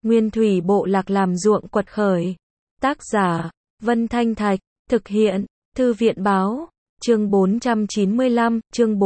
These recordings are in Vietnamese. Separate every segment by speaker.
Speaker 1: Nguyên thủy bộ lạc làm ruộng quật khởi. Tác giả, Vân Thanh Thạch, thực hiện, Thư viện báo. Chương 495, chương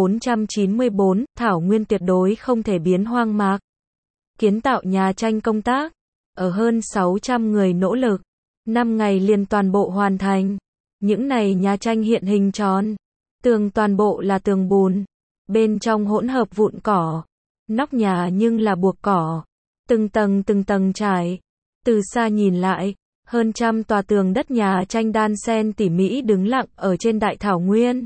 Speaker 1: 494, Thảo Nguyên tuyệt đối không thể biến hoang mạc. Kiến tạo nhà tranh công tác, ở hơn 600 người nỗ lực, 5 ngày liền toàn bộ hoàn thành. Những này nhà tranh hiện hình tròn, tường toàn bộ là tường bùn, bên trong hỗn hợp vụn cỏ, nóc nhà nhưng là buộc cỏ, từng tầng trải. Từ xa nhìn lại, hơn trăm tòa tường đất nhà tranh đan xen tỉ mỉ đứng lặng ở trên đại thảo nguyên.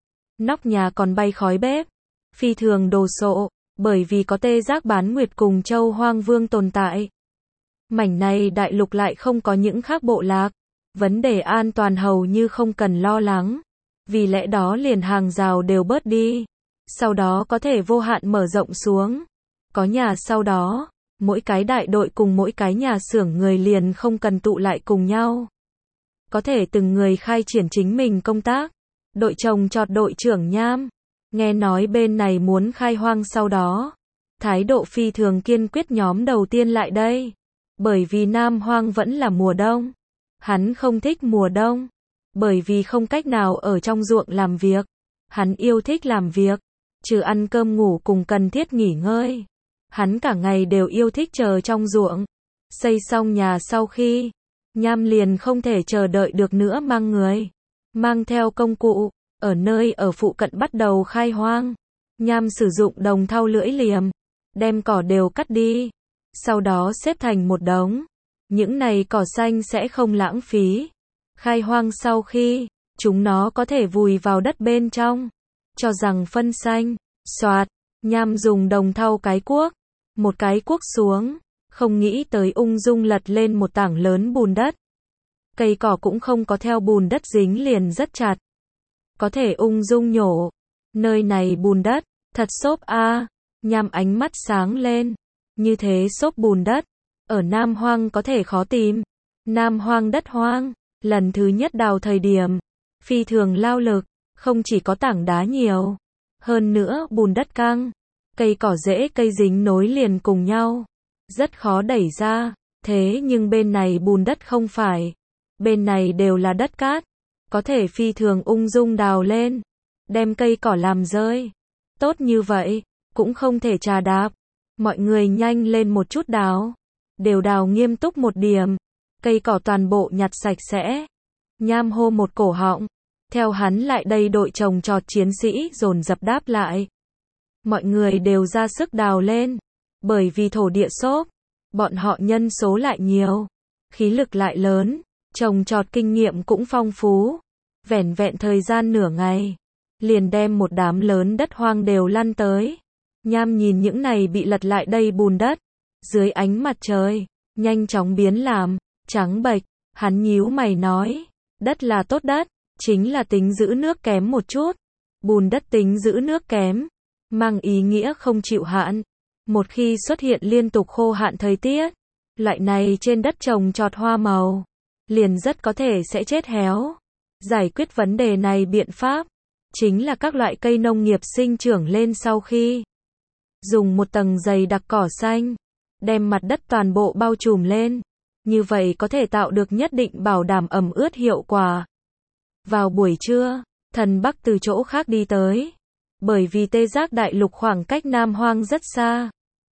Speaker 1: Nóc nhà còn bay khói bếp, phi thường đồ sộ, bởi vì có tê giác bán nguyệt cùng châu hoang vương tồn tại. Mảnh này đại lục lại không có những khác bộ lạc, vấn đề an toàn hầu như không cần lo lắng, vì lẽ đó liền hàng rào đều bớt đi, sau đó có thể vô hạn mở rộng xuống. Có nhà sau đó, mỗi cái đại đội cùng mỗi cái nhà xưởng người liền không cần tụ lại cùng nhau. Có thể từng người khai triển chính mình công tác. Đội trồng trọt đội trưởng Nham, nghe nói bên này muốn khai hoang sau đó. Thái độ phi thường kiên quyết nhóm đầu tiên lại đây. Bởi vì Nam Hoang vẫn là mùa đông. Hắn không thích mùa đông. Bởi vì không cách nào ở trong ruộng làm việc. Hắn yêu thích làm việc. Trừ ăn cơm ngủ cùng cần thiết nghỉ ngơi. Hắn cả ngày đều yêu thích chờ trong ruộng. Xây xong nhà sau khi, Nham liền không thể chờ đợi được nữa mang người. Mang theo công cụ, ở nơi ở phụ cận bắt đầu khai hoang. Nham sử dụng đồng thau lưỡi liềm, đem cỏ đều cắt đi. Sau đó xếp thành một đống. Những này cỏ xanh sẽ không lãng phí. Khai hoang sau khi, chúng nó có thể vùi vào đất bên trong. Cho rằng phân xanh, xoạt, Nham dùng đồng thau cái cuốc. Một cái cuốc xuống, không nghĩ tới ung dung lật lên một tảng lớn bùn đất. Cây cỏ cũng không có theo bùn đất dính liền rất chặt. Có thể ung dung nhổ. Nơi này bùn đất, thật xốp a. Nham ánh mắt sáng lên. Như thế xốp bùn đất, ở Nam Hoang có thể khó tìm. Nam Hoang đất hoang, lần thứ nhất đào thời điểm, phi thường lao lực, không chỉ có tảng đá nhiều, hơn nữa bùn đất căng. Cây cỏ rễ cây dính nối liền cùng nhau, rất khó đẩy ra. Thế nhưng bên này bùn đất không phải, bên này đều là đất cát, có thể phi thường ung dung đào lên, đem cây cỏ làm rơi. Tốt như vậy, cũng không thể trà đạp. Mọi người nhanh lên một chút đào, đều đào nghiêm túc một điểm, cây cỏ toàn bộ nhặt sạch sẽ. Nham hô một cổ họng, theo hắn lại đây đội trồng trọt chiến sĩ dồn dập đáp lại. Mọi người đều ra sức đào lên, bởi vì thổ địa xốp, bọn họ nhân số lại nhiều, khí lực lại lớn, trồng trọt kinh nghiệm cũng phong phú. Vẻn vẹn thời gian nửa ngày, liền đem một đám lớn đất hoang đều lăn tới. Nham nhìn những này bị lật lại đây bùn đất, dưới ánh mặt trời, nhanh chóng biến làm trắng bệch. Hắn nhíu mày nói, đất là tốt đất, chính là tính giữ nước kém một chút. Bùn đất tính giữ nước kém, mang ý nghĩa không chịu hạn. Một khi xuất hiện liên tục khô hạn thời tiết, loại này trên đất trồng trọt hoa màu, liền rất có thể sẽ chết héo. Giải quyết vấn đề này biện pháp, chính là các loại cây nông nghiệp sinh trưởng lên sau khi dùng một tầng dày đặc cỏ xanh, đem mặt đất toàn bộ bao trùm lên. Như vậy có thể tạo được nhất định bảo đảm ẩm ướt hiệu quả. Vào buổi trưa, Thần Bắc từ chỗ khác đi tới. Bởi vì tê giác đại lục khoảng cách Nam Hoang rất xa.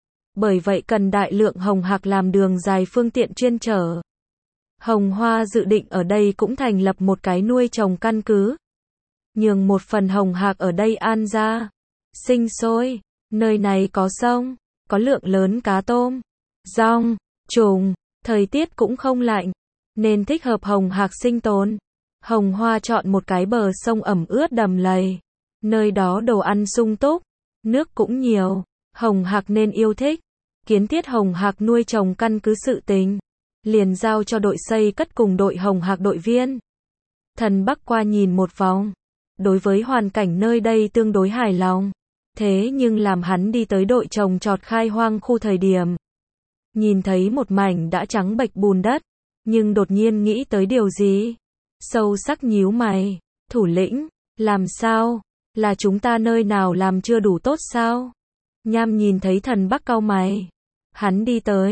Speaker 1: Bởi vậy cần đại lượng hồng hạc làm đường dài phương tiện chuyên chở. Hồng Hoa dự định ở đây cũng thành lập một cái nuôi trồng căn cứ. Nhường một phần hồng hạc ở đây an ra, sinh sôi. Nơi này có sông, có lượng lớn cá tôm, dong, trùng, thời tiết cũng không lạnh, nên thích hợp hồng hạc sinh tồn. Hồng Hoa chọn một cái bờ sông ẩm ướt đầm lầy. Nơi đó đồ ăn sung túc, nước cũng nhiều, hồng hạc nên yêu thích. Kiến thiết hồng hạc nuôi trồng căn cứ sự tình, liền giao cho đội xây cất cùng đội hồng hạc đội viên. Thần Bắc qua nhìn một vòng, đối với hoàn cảnh nơi đây tương đối hài lòng. Thế nhưng làm hắn đi tới đội trồng trọt khai hoang khu thời điểm, nhìn thấy một mảnh đã trắng bệch bùn đất, nhưng đột nhiên nghĩ tới điều gì, sâu sắc nhíu mày. Thủ lĩnh, làm sao? Là chúng ta nơi nào làm chưa đủ tốt sao? Nham nhìn thấy Thần Bắc cau mày. Hắn đi tới,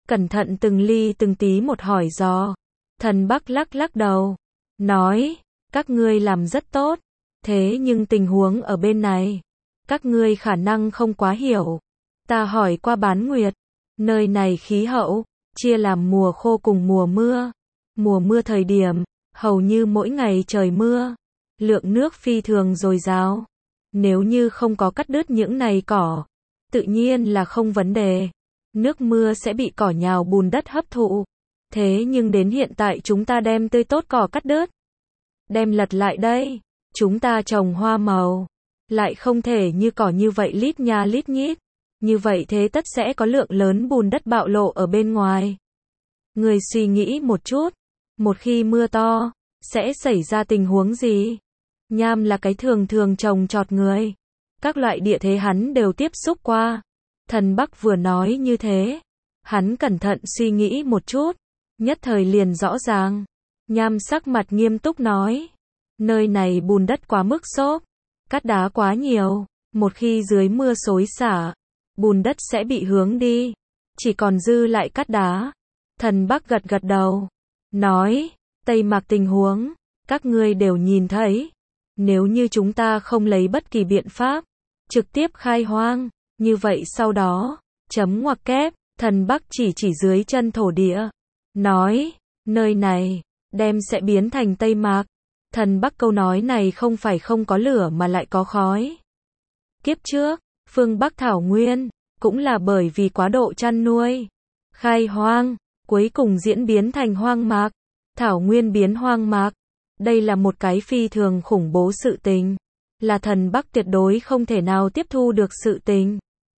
Speaker 1: cẩn thận từng ly từng tí một hỏi dò. Thần Bắc lắc lắc đầu, nói, các ngươi làm rất tốt, thế nhưng tình huống ở bên này, các ngươi khả năng không quá hiểu. Ta hỏi qua Bán Nguyệt, nơi này khí hậu, chia làm mùa khô cùng mùa mưa. Mùa mưa thời điểm, hầu như mỗi ngày trời mưa, lượng nước phi thường dồi dào. Nếu như không có cắt đứt những này cỏ, tự nhiên là không vấn đề. Nước mưa sẽ bị cỏ nhào bùn đất hấp thụ. Thế nhưng đến hiện tại chúng ta đem tươi tốt cỏ cắt đứt, đem lật lại đây, chúng ta trồng hoa màu, lại không thể như cỏ như vậy lít nha lít nhít. Như vậy thế tất sẽ có lượng lớn bùn đất bạo lộ ở bên ngoài. Người suy nghĩ một chút, một khi mưa to, sẽ xảy ra tình huống gì? Nham là cái thường trồng trọt người. Các loại địa thế hắn đều tiếp xúc qua. Thần Bắc vừa nói như thế, hắn cẩn thận suy nghĩ một chút, nhất thời liền rõ ràng. Nham sắc mặt nghiêm túc nói, nơi này bùn đất quá mức xốp, cát đá quá nhiều, một khi dưới mưa xối xả, bùn đất sẽ bị hướng đi, chỉ còn dư lại cát đá. Thần Bắc gật gật đầu, nói, Tây Mạc tình huống, các ngươi đều nhìn thấy. Nếu như chúng ta không lấy bất kỳ biện pháp, trực tiếp khai hoang, như vậy sau đó, chấm ngoặc kép, Thần Bắc chỉ dưới chân thổ địa, nói, nơi này, đem sẽ biến thành Tây Mạc. Thần Bắc câu nói này không phải không có lửa mà lại có khói. Kiếp trước, phương Bắc Thảo Nguyên, cũng là bởi vì quá độ chăn nuôi, khai hoang, cuối cùng diễn biến thành hoang mạc. Thảo Nguyên biến hoang mạc. Đây là một cái phi thường khủng bố sự tình. Là Thần Bắc tuyệt đối không thể nào tiếp thu được sự tình.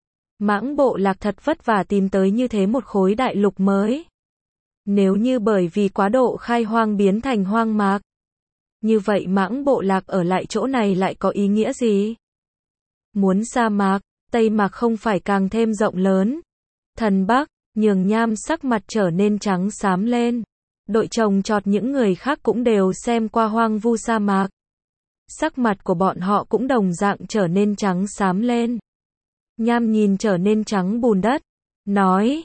Speaker 1: Mãng Bộ Lạc thật vất vả tìm tới như thế một khối đại lục mới. Nếu như bởi vì quá độ khai hoang biến thành hoang mạc, như vậy Mãng Bộ Lạc ở lại chỗ này lại có ý nghĩa gì? Muốn sa mạc, Tây Mạc không phải càng thêm rộng lớn. Thần Bắc, Nhường Nham sắc mặt trở nên trắng xám lên. Đội trồng trọt những người khác cũng đều xem qua hoang vu sa mạc. Sắc mặt của bọn họ cũng đồng dạng trở nên trắng xám lên. Nham nhìn trở nên trắng bùn đất, nói,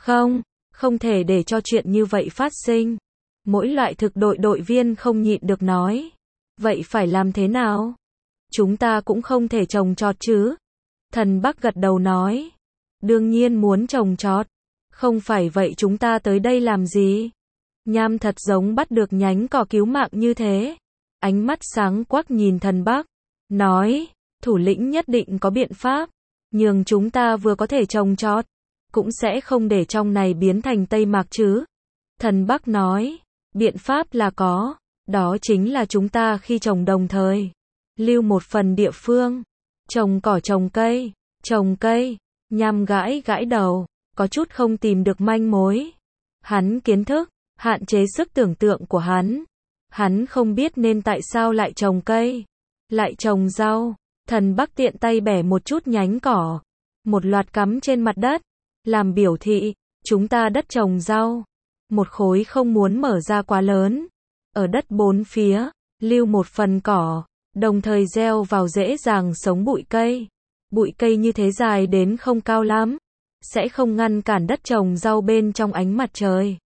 Speaker 1: không thể để cho chuyện như vậy phát sinh. Mỗi loại thực đội viên không nhịn được nói, vậy phải làm thế nào? Chúng ta cũng không thể trồng trọt chứ? Thần Bắc gật đầu nói, đương nhiên muốn trồng trọt, không phải vậy chúng ta tới đây làm gì? Nham thật giống bắt được nhánh cỏ cứu mạng như thế. Ánh mắt sáng quắc nhìn Thần Bắc, nói, thủ lĩnh nhất định có biện pháp, nhường chúng ta vừa có thể trồng trọt, cũng sẽ không để trong này biến thành Tây Mạc chứ. Thần Bắc nói, biện pháp là có, đó chính là chúng ta khi trồng đồng thời, lưu một phần địa phương, trồng cỏ trồng cây. Nham gãi đầu, có chút không tìm được manh mối. Hắn kiến thức hạn chế sức tưởng tượng của hắn. Hắn không biết nên tại sao lại trồng cây, lại trồng rau. Thần Bắc tiện tay bẻ một chút nhánh cỏ, một loạt cắm trên mặt đất, làm biểu thị, chúng ta đất trồng rau. Một khối không muốn mở ra quá lớn. Ở đất bốn phía, lưu một phần cỏ, đồng thời gieo vào dễ dàng sống bụi cây. Bụi cây như thế dài đến không cao lắm, sẽ không ngăn cản đất trồng rau bên trong ánh mặt trời.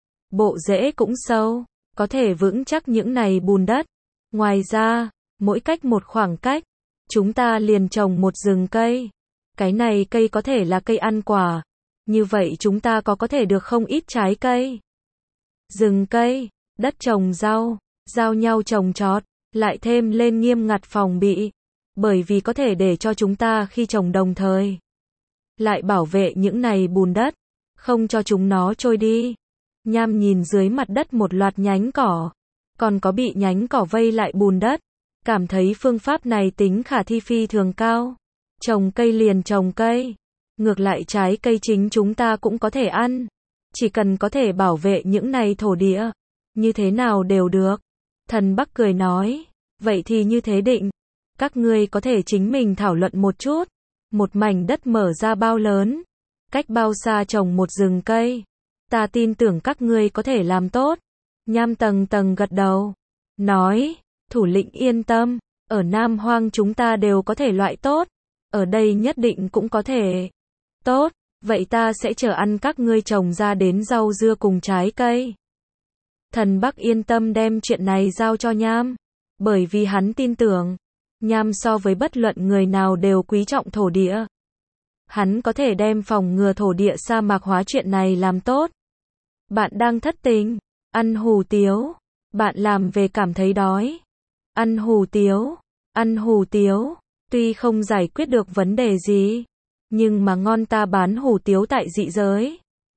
Speaker 1: Bộ rễ cũng sâu, có thể vững chắc những này bùn đất. Ngoài ra, mỗi cách một khoảng cách, chúng ta liền trồng một rừng cây. Cái này cây có thể là cây ăn quả. Như vậy chúng ta có thể được không ít trái cây. Rừng cây, đất trồng rau, giao nhau trồng trọt, lại thêm lên nghiêm ngặt phòng bị. Bởi vì có thể để cho chúng ta khi trồng đồng thời, lại bảo vệ những này bùn đất, không cho chúng nó trôi đi. Nham nhìn dưới mặt đất một loạt nhánh cỏ, còn có bị nhánh cỏ vây lại bùn đất, cảm thấy phương pháp này tính khả thi phi thường cao. Trồng cây liền trồng cây, ngược lại trái cây chính chúng ta cũng có thể ăn, chỉ cần có thể bảo vệ những này thổ địa, như thế nào đều được. Thần Bắc cười nói, vậy thì như thế định, các ngươi có thể chính mình thảo luận một chút, một mảnh đất mở ra bao lớn, cách bao xa trồng một rừng cây. Ta tin tưởng các ngươi có thể làm tốt. Nham tầng gật đầu, nói, thủ lĩnh yên tâm, ở Nam Hoang chúng ta đều có thể loại tốt, ở đây nhất định cũng có thể. Tốt, Vậy ta sẽ chờ ăn các ngươi trồng ra đến rau dưa cùng trái cây. Thần Bắc yên tâm đem chuyện này giao cho Nham. Bởi vì hắn tin tưởng, Nham so với bất luận người nào đều quý trọng thổ địa. Hắn có thể đem phòng ngừa thổ địa sa mạc hóa chuyện này làm tốt. Bạn đang thất tình, ăn hủ tiếu. Bạn làm về cảm thấy đói. Ăn hủ tiếu, ăn hủ tiếu. Tuy không giải quyết được vấn đề gì, nhưng mà ngon, ta bán hủ tiếu tại dị giới.